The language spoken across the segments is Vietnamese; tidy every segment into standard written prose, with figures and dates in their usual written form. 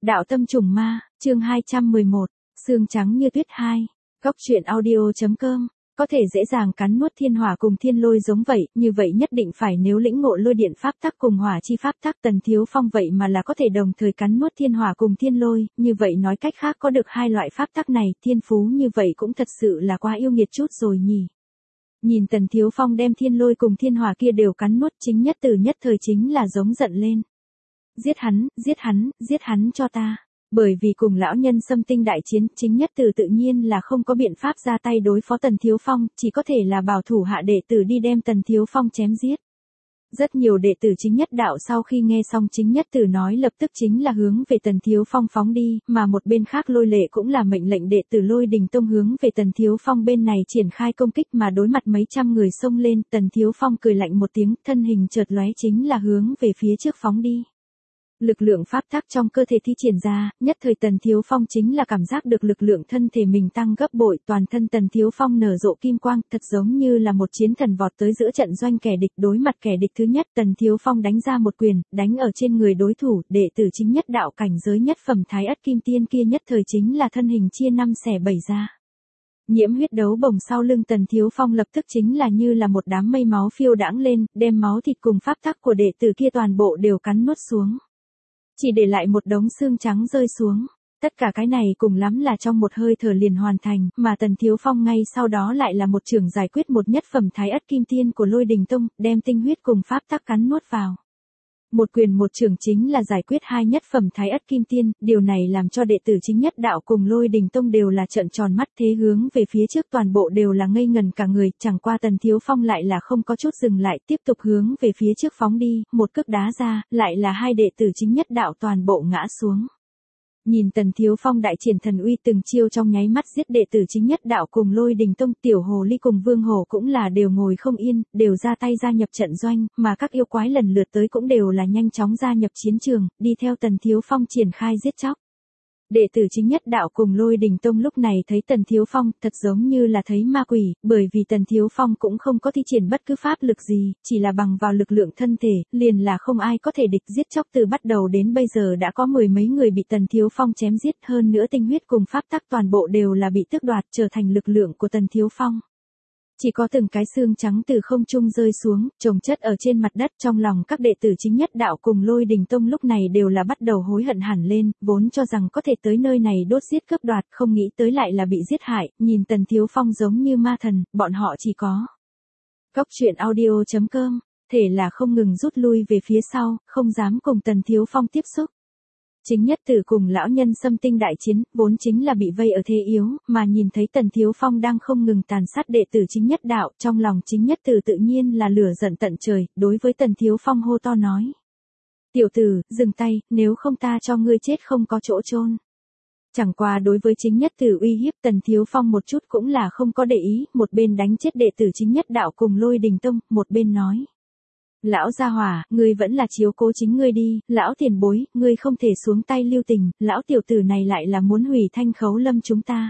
Đạo tâm trùng ma, chương 211, xương trắng như tuyết 2. Góc truyện audio.com. Có thể dễ dàng cắn nuốt thiên hỏa cùng thiên lôi giống vậy, như vậy nhất định phải nếu lĩnh ngộ lôi điện pháp tắc cùng hỏa chi pháp tắc. Tần Thiếu Phong vậy mà là có thể đồng thời cắn nuốt thiên hỏa cùng thiên lôi, như vậy nói cách khác có được hai loại pháp tắc này, thiên phú như vậy cũng thật sự là quá yêu nghiệt chút rồi nhỉ. Nhìn Tần Thiếu Phong đem thiên lôi cùng thiên hỏa kia đều cắn nuốt, Chính Nhất Tử nhất thời chính là giống giận lên. Giết hắn, giết hắn, giết hắn cho ta. Bởi vì cùng lão nhân xâm tinh đại chiến, Chính Nhất Tử tự nhiên là không có biện pháp ra tay đối phó Tần Thiếu Phong, chỉ có thể là bảo thủ hạ đệ tử đi đem Tần Thiếu Phong chém giết. Rất nhiều đệ tử Chính Nhất Đạo sau khi nghe xong Chính Nhất Tử nói lập tức chính là hướng về Tần Thiếu Phong phóng đi, mà một bên khác Lôi Lệ cũng là mệnh lệnh đệ tử Lôi Đình Tông hướng về Tần Thiếu Phong bên này triển khai công kích, mà đối mặt mấy trăm người xông lên, Tần Thiếu Phong cười lạnh một tiếng, thân hình chợt lóe chính là hướng về phía trước phóng đi. Lực lượng pháp tắc trong cơ thể thi triển ra, nhất thời Tần Thiếu Phong chính là cảm giác được lực lượng thân thể mình tăng gấp bội, toàn thân Tần Thiếu Phong nở rộ kim quang, thật giống như là một chiến thần vọt tới giữa trận doanh kẻ địch. Đối mặt kẻ địch thứ nhất, Tần Thiếu Phong đánh ra một quyền, đánh ở trên người đối thủ, đệ tử Chính Nhất Đạo cảnh giới nhất phẩm Thái Ất Kim Tiên kia nhất thời chính là thân hình chia 5 xẻ 7 ra. Nhiễm huyết đấu bồng sau lưng Tần Thiếu Phong lập tức chính là như là một đám mây máu phiêu đãng lên, đem máu thịt cùng pháp tắc của đệ tử kia toàn bộ đều cắn nuốt xuống. Chỉ để lại một đống xương trắng rơi xuống. Tất cả cái này cùng lắm là trong một hơi thở liền hoàn thành, mà Tần Thiếu Phong ngay sau đó lại là một chưởng giải quyết một nhất phẩm Thái Ất Kim Tiên của Lôi Đình Tông, đem tinh huyết cùng pháp tắc cắn nuốt vào. Một quyền một chưởng chính là giải quyết hai nhất phẩm Thái Ất Kim Tiên, điều này làm cho đệ tử Chính Nhất Đạo cùng Lôi Đình Tông đều là trợn tròn mắt, thế hướng về phía trước toàn bộ đều là ngây ngần cả người, chẳng qua Tần Thiếu Phong lại là không có chút dừng lại, tiếp tục hướng về phía trước phóng đi, một cước đá ra, lại là hai đệ tử Chính Nhất Đạo toàn bộ ngã xuống. Nhìn Tần Thiếu Phong đại triển thần uy từng chiêu trong nháy mắt giết đệ tử Chính Nhất Đạo cùng Lôi Đình Tông, Tiểu Hồ Ly cùng Vương Hổ cũng là đều ngồi không yên, đều ra tay gia nhập trận doanh, mà các yêu quái lần lượt tới cũng đều là nhanh chóng gia nhập chiến trường, đi theo Tần Thiếu Phong triển khai giết chóc. Đệ tử Chính Nhất Đạo cùng Lôi Đình Tông lúc này thấy Tần Thiếu Phong thật giống như là thấy ma quỷ, bởi vì Tần Thiếu Phong cũng không có thi triển bất cứ pháp lực gì, chỉ là bằng vào lực lượng thân thể, liền là không ai có thể địch. Giết chóc từ bắt đầu đến bây giờ đã có mười mấy người bị Tần Thiếu Phong chém giết, hơn nữa tinh huyết cùng pháp tắc toàn bộ đều là bị tước đoạt trở thành lực lượng của Tần Thiếu Phong. Chỉ có từng cái xương trắng từ không trung rơi xuống, chồng chất ở trên mặt đất. Trong lòng các đệ tử Chính Nhất Đạo cùng Lôi Đình Tông lúc này đều là bắt đầu hối hận hẳn lên, vốn cho rằng có thể tới nơi này đốt giết cướp đoạt, không nghĩ tới lại là bị giết hại. Nhìn Tần Thiếu Phong giống như ma thần, bọn họ chỉ có Góc truyện audio.com, thể là không ngừng rút lui về phía sau, không dám cùng Tần Thiếu Phong tiếp xúc. Chính Nhất Tử cùng lão nhân xâm tinh đại chiến, vốn chính là bị vây ở thế yếu, mà nhìn thấy Tần Thiếu Phong đang không ngừng tàn sát đệ tử Chính Nhất Đạo, trong lòng Chính Nhất Tử tự nhiên là lửa giận tận trời, đối với Tần Thiếu Phong hô to nói. Tiểu tử, dừng tay, nếu không ta cho ngươi chết không có chỗ chôn. Chẳng qua đối với Chính Nhất Tử uy hiếp, Tần Thiếu Phong một chút cũng là không có để ý, một bên đánh chết đệ tử Chính Nhất Đạo cùng Lôi Đình Tông, một bên nói. Lão gia hỏa, ngươi vẫn là chiếu cố chính ngươi đi, lão tiền bối, ngươi không thể xuống tay lưu tình, lão tiểu tử này lại là muốn hủy Thanh Khấu Lâm chúng ta.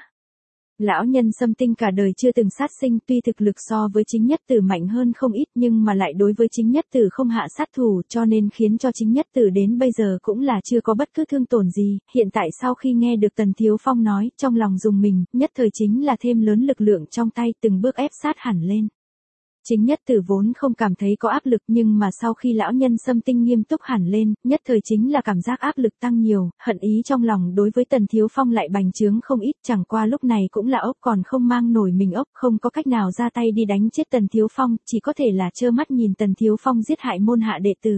Lão nhân xâm tinh cả đời chưa từng sát sinh, tuy thực lực so với Chính Nhất Tử mạnh hơn không ít nhưng mà lại đối với Chính Nhất Tử không hạ sát thủ, cho nên khiến cho Chính Nhất Tử đến bây giờ cũng là chưa có bất cứ thương tổn gì. Hiện tại sau khi nghe được Tần Thiếu Phong nói, trong lòng dùng mình, nhất thời chính là thêm lớn lực lượng trong tay, từng bước ép sát hẳn lên. Chính Nhất Tử vốn không cảm thấy có áp lực, nhưng mà sau khi lão nhân xâm tinh nghiêm túc hẳn lên, nhất thời chính là cảm giác áp lực tăng nhiều, hận ý trong lòng đối với Tần Thiếu Phong lại bành trướng không ít, chẳng qua lúc này cũng là ốc còn không mang nổi mình ốc, không có cách nào ra tay đi đánh chết Tần Thiếu Phong, chỉ có thể là trơ mắt nhìn Tần Thiếu Phong giết hại môn hạ đệ tử.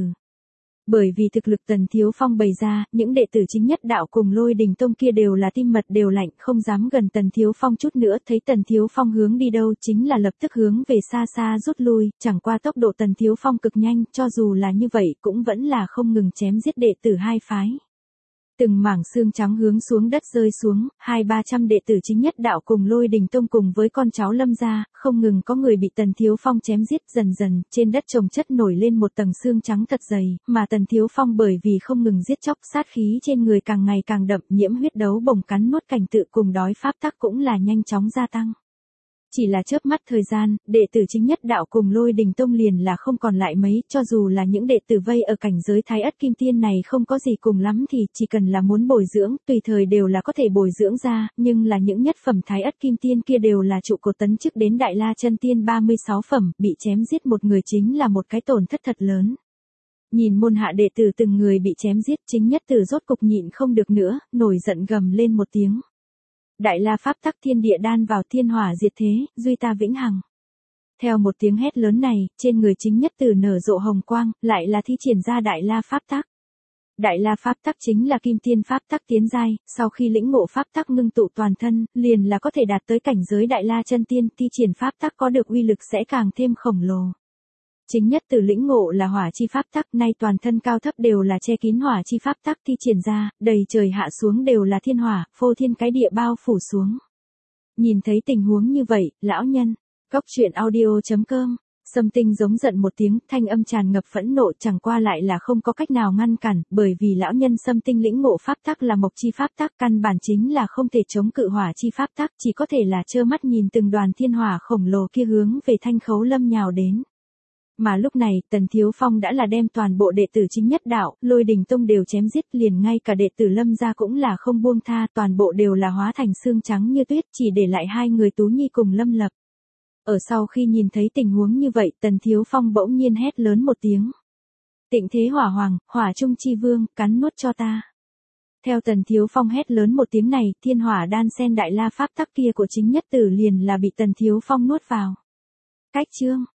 Bởi vì thực lực Tần Thiếu Phong bày ra, những đệ tử Chính Nhất Đạo cùng Lôi Đình Tông kia đều là tim mật đều lạnh, không dám gần Tần Thiếu Phong chút nữa, thấy Tần Thiếu Phong hướng đi đâu chính là lập tức hướng về xa xa rút lui, chẳng qua tốc độ Tần Thiếu Phong cực nhanh, cho dù là như vậy cũng vẫn là không ngừng chém giết đệ tử hai phái. Từng mảng xương trắng hướng xuống đất rơi xuống, 200-300 đệ tử Chính Nhất Đạo cùng Lôi Đình Tông cùng với con cháu Lâm gia, không ngừng có người bị Tần Thiếu Phong chém giết, dần dần, trên đất chồng chất nổi lên một tầng xương trắng thật dày, mà Tần Thiếu Phong bởi vì không ngừng giết chóc, sát khí trên người càng ngày càng đậm, nhiễm huyết đấu bồng cắn nuốt cảnh tự cùng đói pháp tắc cũng là nhanh chóng gia tăng. Chỉ là chớp mắt thời gian, đệ tử chính nhất đạo cùng Lôi Đình Tông liền là không còn lại mấy, cho dù là những đệ tử vây ở cảnh giới Thái Ất Kim Tiên này không có gì cùng lắm thì chỉ cần là muốn bồi dưỡng, tùy thời đều là có thể bồi dưỡng ra, nhưng là những nhất phẩm Thái Ất Kim Tiên kia đều là trụ cột tấn chức đến Đại La Chân Tiên 36 phẩm, bị chém giết một người chính là một cái tổn thất thật lớn. Nhìn môn hạ đệ tử từng người bị chém giết, chính nhất tử rốt cục nhịn không được nữa, nổi giận gầm lên một tiếng. Đại La pháp tắc thiên địa đan vào, thiên hỏa diệt thế, duy ta vĩnh hằng. Theo một tiếng hét lớn này, trên người chính nhất tử nở rộ hồng quang, lại là thi triển ra Đại La pháp tắc. Đại La pháp tắc chính là kim tiên pháp tắc tiến giai, sau khi lĩnh ngộ pháp tắc ngưng tụ toàn thân, liền là có thể đạt tới cảnh giới Đại La chân tiên, thi triển pháp tắc có được uy lực sẽ càng thêm khổng lồ. Chính nhất tử lĩnh ngộ là hỏa chi pháp tắc, nay toàn thân cao thấp đều là che kín hỏa chi pháp tắc thi triển ra, đầy trời hạ xuống đều là thiên hỏa, phô thiên cái địa bao phủ xuống. Nhìn thấy tình huống như vậy, lão nhân, Cốc Truyện Audio.com, Sâm Tinh giống giận một tiếng, thanh âm tràn ngập phẫn nộ, chẳng qua lại là không có cách nào ngăn cản, bởi vì lão nhân Sâm Tinh lĩnh ngộ pháp tắc là mộc chi pháp tắc, căn bản chính là không thể chống cự hỏa chi pháp tắc, chỉ có thể là trơ mắt nhìn từng đoàn thiên hỏa khổng lồ kia hướng về Thanh Khấu Lâm nhào đến. Mà lúc này, Tần Thiếu Phong đã là đem toàn bộ đệ tử chính nhất đạo, Lôi Đình Tông đều chém giết, liền ngay cả đệ tử Lâm gia cũng là không buông tha, toàn bộ đều là hóa thành xương trắng như tuyết, chỉ để lại hai người Tú Nhi cùng Lâm Lập. Ở sau khi nhìn thấy tình huống như vậy, Tần Thiếu Phong bỗng nhiên hét lớn một tiếng. Tịnh thế hỏa hoàng, hỏa trung chi vương, cắn nuốt cho ta. Theo Tần Thiếu Phong hét lớn một tiếng này, thiên hỏa đan sen Đại La pháp tắc kia của chính nhất tử liền là bị Tần Thiếu Phong nuốt vào. Cách chương